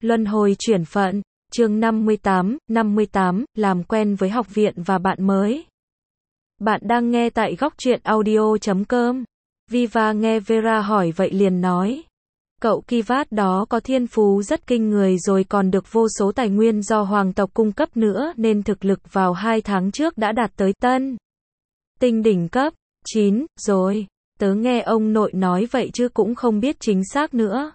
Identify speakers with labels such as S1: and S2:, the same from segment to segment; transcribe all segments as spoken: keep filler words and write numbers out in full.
S1: Luân hồi chuyển phận, chương năm mươi tám, năm mươi tám, làm quen với học viện và bạn mới. Bạn đang nghe tại góc truyện audio chấm com. Viva nghe Vera hỏi vậy liền nói. Cậu Kivat đó có thiên phú rất kinh người rồi, còn được vô số tài nguyên do hoàng tộc cung cấp nữa, nên thực lực vào hai tháng trước đã đạt tới tân tinh đỉnh cấp chín rồi. Tớ nghe ông nội nói vậy chứ cũng không biết chính xác nữa.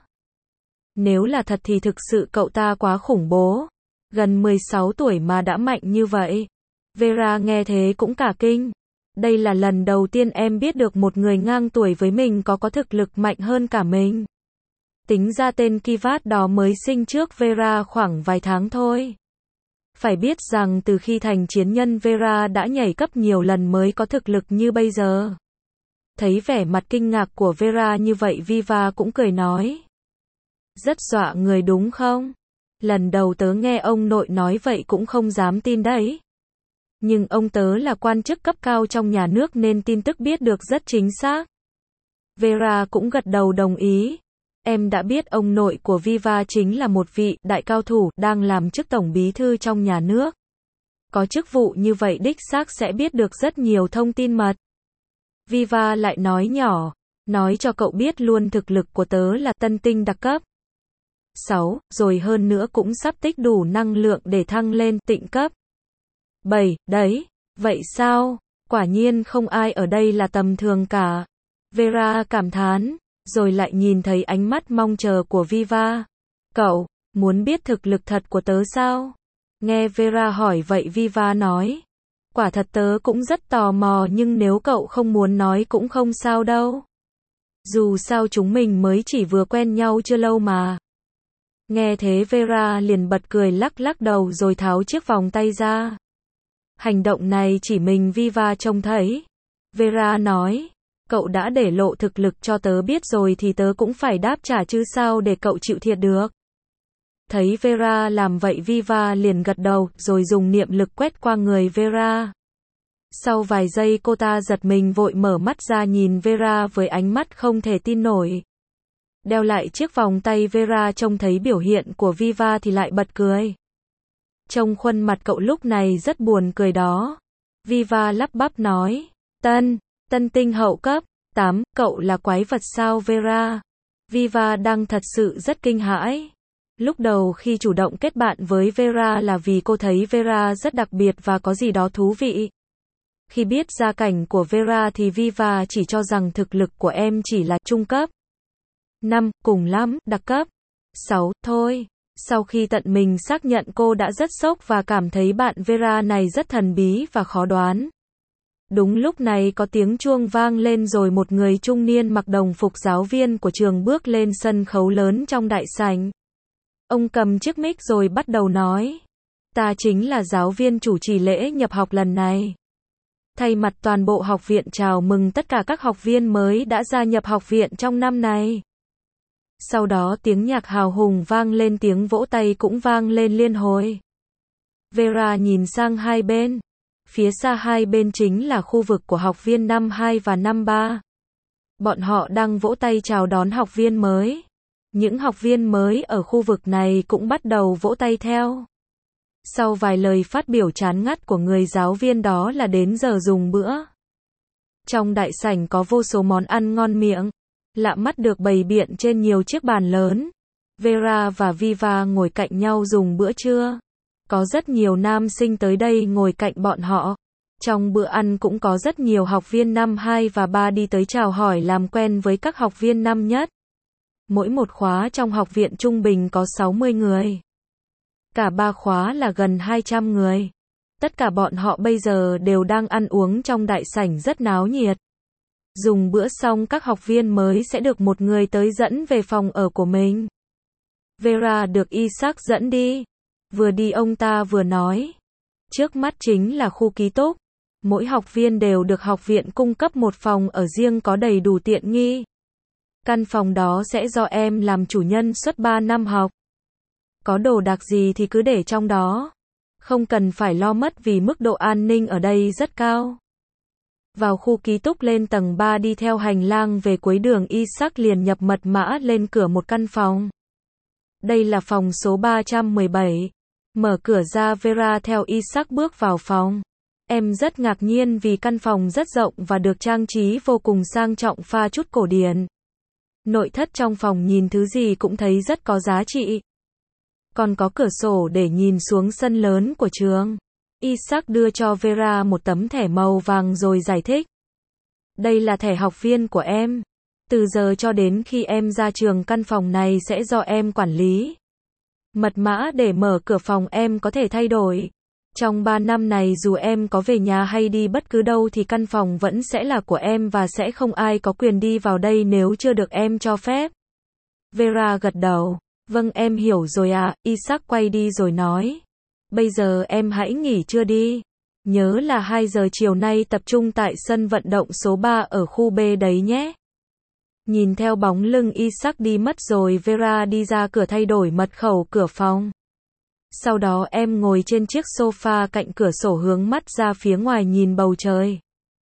S1: Nếu là thật thì thực sự cậu ta quá khủng bố. Gần mười sáu tuổi mà đã mạnh như vậy. Vera nghe thế cũng cả kinh. Đây là lần đầu tiên em biết được một người ngang tuổi với mình có có thực lực mạnh hơn cả mình. Tính ra tên Kivat đó mới sinh trước Vera khoảng vài tháng thôi. Phải biết rằng từ khi thành chiến nhân Vera đã nhảy cấp nhiều lần mới có thực lực như bây giờ. Thấy vẻ mặt kinh ngạc của Vera như vậy, Viva cũng cười nói. Rất dọa người đúng không? Lần đầu tớ nghe ông nội nói vậy cũng không dám tin đấy. Nhưng ông tớ là quan chức cấp cao trong nhà nước nên tin tức biết được rất chính xác. Vera cũng gật đầu đồng ý. Em đã biết ông nội của Viva chính là một vị đại cao thủ đang làm chức tổng bí thư trong nhà nước. Có chức vụ như vậy đích xác sẽ biết được rất nhiều thông tin mật. Viva lại nói nhỏ, nói cho cậu biết luôn thực lực của tớ là tân tinh đặc cấp sáu, rồi hơn nữa cũng sắp tích đủ năng lượng để thăng lên tịnh cấp bảy, đấy. Vậy sao? Quả nhiên không ai ở đây là tầm thường cả. Vera cảm thán, rồi lại nhìn thấy ánh mắt mong chờ của Viva. Cậu, muốn biết thực lực thật của tớ sao? Nghe Vera hỏi vậy Viva nói. Quả thật tớ cũng rất tò mò, nhưng nếu cậu không muốn nói cũng không sao đâu. Dù sao chúng mình mới chỉ vừa quen nhau chưa lâu mà. Nghe thế Vera liền bật cười lắc lắc đầu rồi tháo chiếc vòng tay ra. Hành động này chỉ mình Viva trông thấy. Vera nói, cậu đã để lộ thực lực cho tớ biết rồi thì tớ cũng phải đáp trả chứ sao để cậu chịu thiệt được. Thấy Vera làm vậy Viva liền gật đầu rồi dùng niệm lực quét qua người Vera. Sau vài giây cô ta giật mình vội mở mắt ra nhìn Vera với ánh mắt không thể tin nổi. Đeo lại chiếc vòng tay Vera trông thấy biểu hiện của Viva thì lại bật cười. Trông khuôn mặt cậu lúc này rất buồn cười đó. Viva lắp bắp nói, tân, tân tinh hậu cấp tám, cậu là quái vật sao Vera? Viva đang thật sự rất kinh hãi. Lúc đầu khi chủ động kết bạn với Vera là vì cô thấy Vera rất đặc biệt và có gì đó thú vị. Khi biết gia cảnh của Vera thì Viva chỉ cho rằng thực lực của em chỉ là trung cấp năm, cùng lắm, đặc cấp sáu, thôi. Sau khi tận mình xác nhận cô đã rất sốc và cảm thấy bạn Vera này rất thần bí và khó đoán. Đúng lúc này có tiếng chuông vang lên rồi một người trung niên mặc đồng phục giáo viên của trường bước lên sân khấu lớn trong đại sảnh. Ông cầm chiếc mic rồi bắt đầu nói. Ta chính là giáo viên chủ trì lễ nhập học lần này. Thay mặt toàn bộ học viện chào mừng tất cả các học viên mới đã gia nhập học viện trong năm này. Sau đó tiếng nhạc hào hùng vang lên, tiếng vỗ tay cũng vang lên liên hồi. Vera nhìn sang hai bên. Phía xa hai bên chính là khu vực của học viên năm hai và năm ba. Bọn họ đang vỗ tay chào đón học viên mới. Những học viên mới ở khu vực này cũng bắt đầu vỗ tay theo. Sau vài lời phát biểu chán ngắt của người giáo viên đó là đến giờ dùng bữa. Trong đại sảnh có vô số món ăn ngon miệng, lạ mắt được bày biện trên nhiều chiếc bàn lớn. Vera và Viva ngồi cạnh nhau dùng bữa trưa. Có rất nhiều nam sinh tới đây ngồi cạnh bọn họ. Trong bữa ăn cũng có rất nhiều học viên năm hai và ba đi tới chào hỏi làm quen với các học viên năm nhất. Mỗi một khóa trong học viện trung bình có sáu mươi người. Cả ba khóa là gần hai trăm người. Tất cả bọn họ bây giờ đều đang ăn uống trong đại sảnh rất náo nhiệt. Dùng bữa xong các học viên mới sẽ được một người tới dẫn về phòng ở của mình. Vera được Isaac dẫn đi. Vừa đi ông ta vừa nói. Trước mắt chính là khu ký túc. Mỗi học viên đều được học viện cung cấp một phòng ở riêng có đầy đủ tiện nghi. Căn phòng đó sẽ do em làm chủ nhân suốt ba năm học. Có đồ đạc gì thì cứ để trong đó. Không cần phải lo mất vì mức độ an ninh ở đây rất cao. Vào khu ký túc lên tầng ba đi theo hành lang về cuối đường Isaac liền nhập mật mã lên cửa một căn phòng. Đây là phòng số ba trăm mười bảy. Mở cửa ra Vera theo Isaac bước vào phòng. Em rất ngạc nhiên vì căn phòng rất rộng và được trang trí vô cùng sang trọng pha chút cổ điển. Nội thất trong phòng nhìn thứ gì cũng thấy rất có giá trị. Còn có cửa sổ để nhìn xuống sân lớn của trường. Isaac đưa cho Vera một tấm thẻ màu vàng rồi giải thích. Đây là thẻ học viên của em. Từ giờ cho đến khi em ra trường căn phòng này sẽ do em quản lý. Mật mã để mở cửa phòng em có thể thay đổi. Trong ba năm này dù em có về nhà hay đi bất cứ đâu thì căn phòng vẫn sẽ là của em và sẽ không ai có quyền đi vào đây nếu chưa được em cho phép. Vera gật đầu. Vâng em hiểu rồi ạ, Isaac quay đi rồi nói. Bây giờ em hãy nghỉ trưa đi. Nhớ là hai giờ chiều nay tập trung tại sân vận động số ba ở khu B đấy nhé. Nhìn theo bóng lưng Isaac đi mất rồi Vera đi ra cửa thay đổi mật khẩu cửa phòng. Sau đó em ngồi trên chiếc sofa cạnh cửa sổ hướng mắt ra phía ngoài nhìn bầu trời.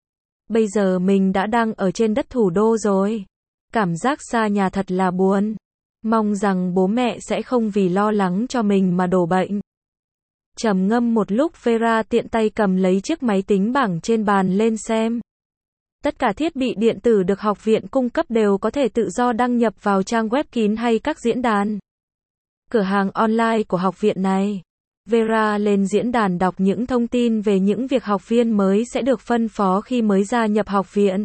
S1: Bây giờ mình đã đang ở trên đất thủ đô rồi. Cảm giác xa nhà thật là buồn. Mong rằng bố mẹ sẽ không vì lo lắng cho mình mà đổ bệnh. Trầm ngâm một lúc Vera tiện tay cầm lấy chiếc máy tính bảng trên bàn lên xem. Tất cả thiết bị điện tử được học viện cung cấp đều có thể tự do đăng nhập vào trang web kín hay các diễn đàn. Cửa hàng online của học viện này. Vera lên diễn đàn đọc những thông tin về những việc học viên mới sẽ được phân phó khi mới gia nhập học viện.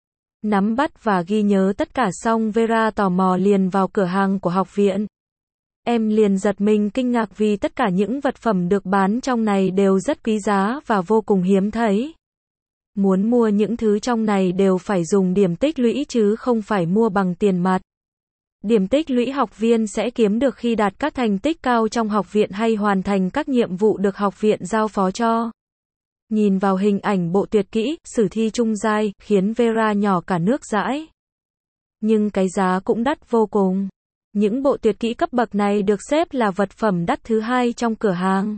S1: Nắm bắt và ghi nhớ tất cả xong Vera tò mò liền vào cửa hàng của học viện. Em liền giật mình kinh ngạc vì tất cả những vật phẩm được bán trong này đều rất quý giá và vô cùng hiếm thấy. Muốn mua những thứ trong này đều phải dùng điểm tích lũy chứ không phải mua bằng tiền mặt. Điểm tích lũy học viên sẽ kiếm được khi đạt các thành tích cao trong học viện hay hoàn thành các nhiệm vụ được học viện giao phó cho. Nhìn vào hình ảnh bộ tuyệt kỹ, sử thi trung giai, khiến Vera nhỏ cả nước dãi. Nhưng cái giá cũng đắt vô cùng. Những bộ tuyệt kỹ cấp bậc này được xếp là vật phẩm đắt thứ hai trong cửa hàng.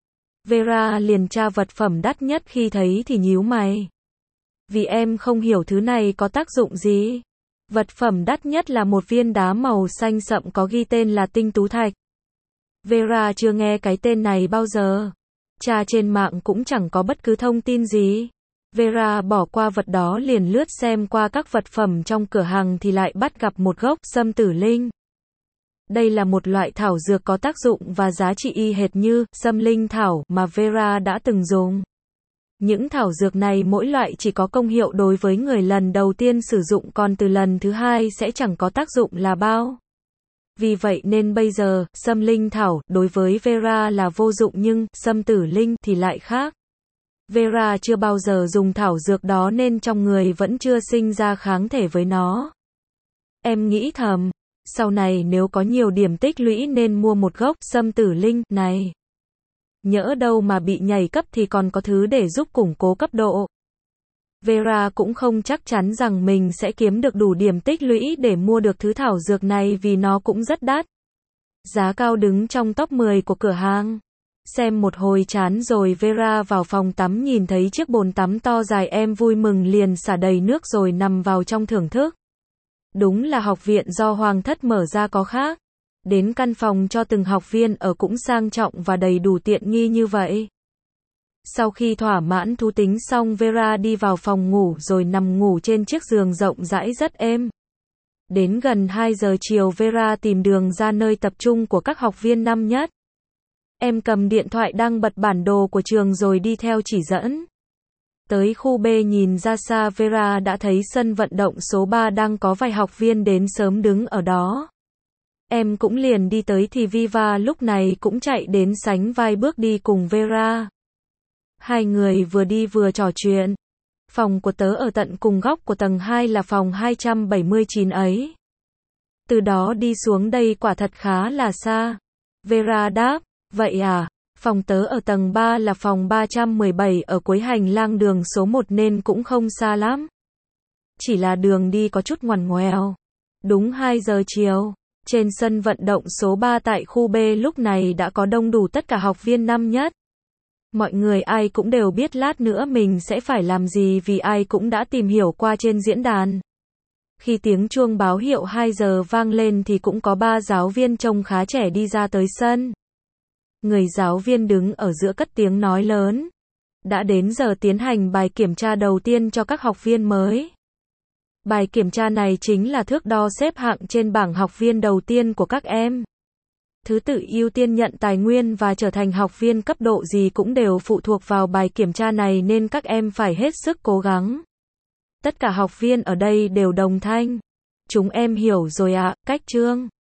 S1: Vera liền tra vật phẩm đắt nhất khi thấy thì nhíu mày. Vì em không hiểu thứ này có tác dụng gì. Vật phẩm đắt nhất là một viên đá màu xanh sậm có ghi tên là tinh tú thạch. Vera chưa nghe cái tên này bao giờ. Tra trên mạng cũng chẳng có bất cứ thông tin gì. Vera bỏ qua vật đó liền lướt xem qua các vật phẩm trong cửa hàng thì lại bắt gặp một gốc sâm tử linh. Đây là một loại thảo dược có tác dụng và giá trị y hệt như sâm linh thảo mà Vera đã từng dùng. Những thảo dược này mỗi loại chỉ có công hiệu đối với người lần đầu tiên sử dụng còn từ lần thứ hai sẽ chẳng có tác dụng là bao. Vì vậy nên bây giờ, sâm linh thảo đối với Vera là vô dụng nhưng sâm tử linh thì lại khác. Vera chưa bao giờ dùng thảo dược đó nên trong người vẫn chưa sinh ra kháng thể với nó. Em nghĩ thầm, sau này nếu có nhiều điểm tích lũy nên mua một gốc sâm tử linh này. Nhỡ đâu mà bị nhảy cấp thì còn có thứ để giúp củng cố cấp độ. Vera cũng không chắc chắn rằng mình sẽ kiếm được đủ điểm tích lũy để mua được thứ thảo dược này vì nó cũng rất đắt. Giá cao đứng trong top mười của cửa hàng. Xem một hồi chán rồi Vera vào phòng tắm nhìn thấy chiếc bồn tắm to dài em vui mừng liền xả đầy nước rồi nằm vào trong thưởng thức. Đúng là học viện do Hoàng thất mở ra có khác. Đến căn phòng cho từng học viên ở cũng sang trọng và đầy đủ tiện nghi như vậy. Sau khi thỏa mãn thú tính xong Vera đi vào phòng ngủ rồi nằm ngủ trên chiếc giường rộng rãi rất êm. Đến gần hai giờ chiều Vera tìm đường ra nơi tập trung của các học viên năm nhất. Em cầm điện thoại đăng bật bản đồ của trường rồi đi theo chỉ dẫn. Tới khu B nhìn ra xa Vera đã thấy sân vận động số ba đang có vài học viên đến sớm đứng ở đó. Em cũng liền đi tới thì Viva lúc này cũng chạy đến sánh vai bước đi cùng Vera. Hai người vừa đi vừa trò chuyện. Phòng của tớ ở tận cùng góc của tầng hai là phòng hai trăm bảy mươi chín ấy. Từ đó đi xuống đây quả thật khá là xa. Vera đáp, vậy à, phòng tớ ở tầng ba là phòng ba trăm mười bảy ở cuối hành lang đường số một nên cũng không xa lắm. Chỉ là đường đi có chút ngoằn ngoèo. Đúng hai giờ chiều. Trên sân vận động số ba tại khu B lúc này đã có đông đủ tất cả học viên năm nhất. Mọi người ai cũng đều biết lát nữa mình sẽ phải làm gì vì ai cũng đã tìm hiểu qua trên diễn đàn. Khi tiếng chuông báo hiệu hai giờ vang lên thì cũng có ba giáo viên trông khá trẻ đi ra tới sân. Người giáo viên đứng ở giữa cất tiếng nói lớn. Đã đến giờ tiến hành bài kiểm tra đầu tiên cho các học viên mới. Bài kiểm tra này chính là thước đo xếp hạng trên bảng học viên đầu tiên của các em. Thứ tự ưu tiên nhận tài nguyên và trở thành học viên cấp độ gì cũng đều phụ thuộc vào bài kiểm tra này nên các em phải hết sức cố gắng. Tất cả học viên ở đây đều đồng thanh. Chúng em hiểu rồi ạ, cách chương.